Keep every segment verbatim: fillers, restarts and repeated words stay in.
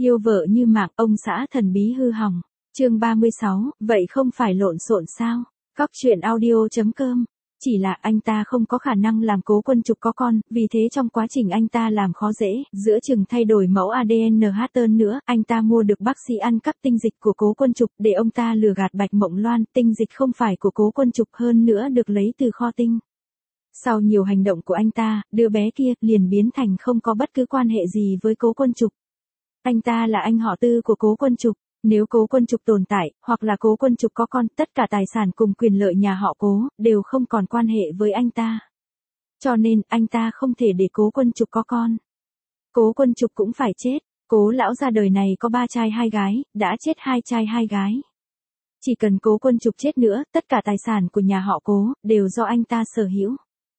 Yêu vợ như mạng, ông xã thần bí hư hỏng. Chương ba mươi sáu, vậy không phải lộn xộn sao? Cóc truyện audio.com. Chỉ là anh ta không có khả năng làm Cố Quân Trục có con, vì thế trong quá trình anh ta làm khó dễ, giữa chừng thay đổi mẫu a đê en hơn nữa, anh ta mua được bác sĩ ăn cắp tinh dịch của Cố Quân Trục để ông ta lừa gạt Bạch Mộng Loan, tinh dịch không phải của Cố Quân Trục hơn nữa được lấy từ kho tinh. Sau nhiều hành động của anh ta, đứa bé kia liền biến thành không có bất cứ quan hệ gì với Cố Quân Trục. Anh ta là anh họ tư của Cố Quân Trục. Nếu Cố Quân Trục tồn tại, hoặc là Cố Quân Trục có con, tất cả tài sản cùng quyền lợi nhà họ Cố, đều không còn quan hệ với anh ta. Cho nên, anh ta không thể để Cố Quân Trục có con. Cố Quân Trục cũng phải chết. Cố lão ra đời này có ba trai hai gái, đã chết hai trai hai gái. Chỉ cần Cố Quân Trục chết nữa, tất cả tài sản của nhà họ Cố, đều do anh ta sở hữu.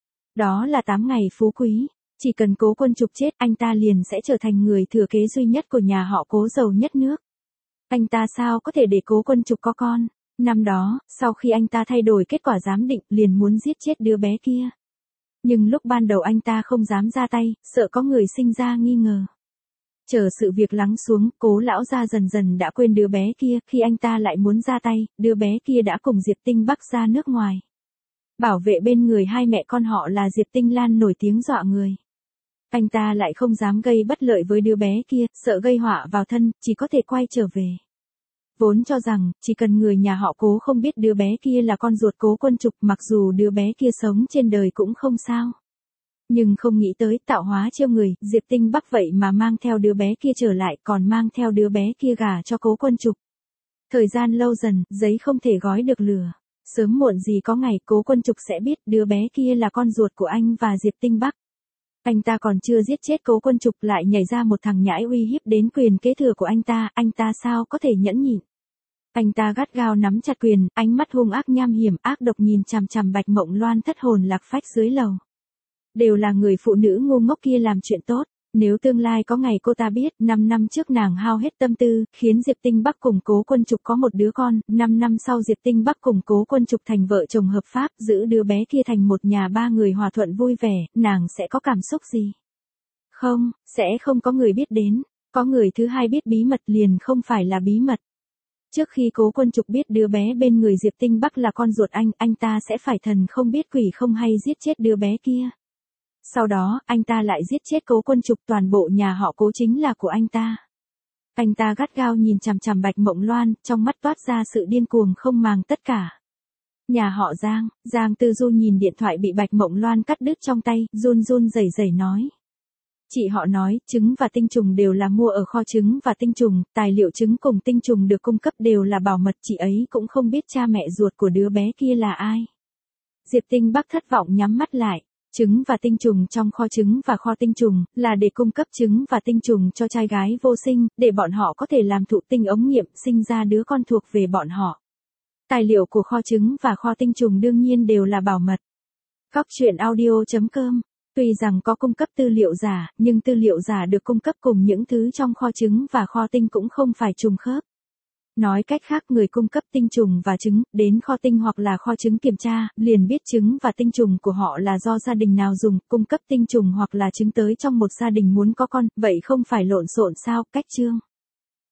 Đó là tám ngày phú quý. Chỉ cần Cố Quân Trục chết, anh ta liền sẽ trở thành người thừa kế duy nhất của nhà họ Cố giàu nhất nước. Anh ta sao có thể để Cố Quân Trục có con? Năm đó, sau khi anh ta thay đổi kết quả giám định, liền muốn giết chết đứa bé kia. Nhưng lúc ban đầu anh ta không dám ra tay, sợ có người sinh ra nghi ngờ. Chờ sự việc lắng xuống, Cố lão gia dần dần đã quên đứa bé kia, khi anh ta lại muốn ra tay, đứa bé kia đã cùng Diệp Tinh Bắc ra nước ngoài. Bảo vệ bên người hai mẹ con họ là Diệp Tinh Lan nổi tiếng dọa người. Anh ta lại không dám gây bất lợi với đứa bé kia, sợ gây họa vào thân, chỉ có thể quay trở về. Vốn cho rằng, chỉ cần người nhà họ Cố không biết đứa bé kia là con ruột Cố Quân Trục, mặc dù đứa bé kia sống trên đời cũng không sao. Nhưng không nghĩ tới tạo hóa trêu người, Diệp Tinh Bắc vậy mà mang theo đứa bé kia trở lại, còn mang theo đứa bé kia gả cho Cố Quân Trục. Thời gian lâu dần, giấy không thể gói được lửa. Sớm muộn gì có ngày Cố Quân Trục sẽ biết đứa bé kia là con ruột của anh và Diệp Tinh Bắc. Anh ta còn chưa giết chết Cố Quân Trục lại nhảy ra một thằng nhãi uy hiếp đến quyền kế thừa của anh ta, anh ta sao có thể nhẫn nhịn. Anh ta gắt gao nắm chặt quyền, ánh mắt hung ác nham hiểm ác độc nhìn chằm chằm Bạch Mộng Loan thất hồn lạc phách dưới lầu. Đều là người phụ nữ ngu ngốc kia làm chuyện tốt. Nếu tương lai có ngày cô ta biết, năm năm trước nàng hao hết tâm tư, khiến Diệp Tinh Bắc cùng Cố Quân Trục có một đứa con, năm năm sau Diệp Tinh Bắc cùng Cố Quân Trục thành vợ chồng hợp pháp, giữ đứa bé kia thành một nhà ba người hòa thuận vui vẻ, nàng sẽ có cảm xúc gì? Không, sẽ không có người biết đến, có người thứ hai biết bí mật liền không phải là bí mật. Trước khi Cố Quân Trục biết đứa bé bên người Diệp Tinh Bắc là con ruột anh, anh ta sẽ phải thần không biết quỷ không hay giết chết đứa bé kia. Sau đó, anh ta lại giết chết Cố Quân Trục, toàn bộ nhà họ Cố chính là của anh ta. Anh ta gắt gao nhìn chằm chằm Bạch Mộng Loan, trong mắt toát ra sự điên cuồng không màng tất cả. Nhà họ Giang, Giang Tư Du nhìn điện thoại bị Bạch Mộng Loan cắt đứt trong tay, run run rẩy rẩy nói. Chị họ nói, trứng và tinh trùng đều là mua ở kho trứng và tinh trùng, tài liệu trứng cùng tinh trùng được cung cấp đều là bảo mật, chị ấy cũng không biết cha mẹ ruột của đứa bé kia là ai. Diệp Tinh Bắc thất vọng nhắm mắt lại. Trứng và tinh trùng trong kho trứng và kho tinh trùng, là để cung cấp trứng và tinh trùng cho trai gái vô sinh, để bọn họ có thể làm thụ tinh ống nghiệm, sinh ra đứa con thuộc về bọn họ. Tài liệu của kho trứng và kho tinh trùng đương nhiên đều là bảo mật. Cóc truyện audio.com. Tuy rằng có cung cấp tư liệu giả, nhưng tư liệu giả được cung cấp cùng những thứ trong kho trứng và kho tinh cũng không phải trùng khớp. Nói cách khác, người cung cấp tinh trùng và trứng, đến kho tinh hoặc là kho trứng kiểm tra, liền biết trứng và tinh trùng của họ là do gia đình nào dùng, cung cấp tinh trùng hoặc là trứng tới trong một gia đình muốn có con, vậy không phải lộn xộn sao? Cách chương.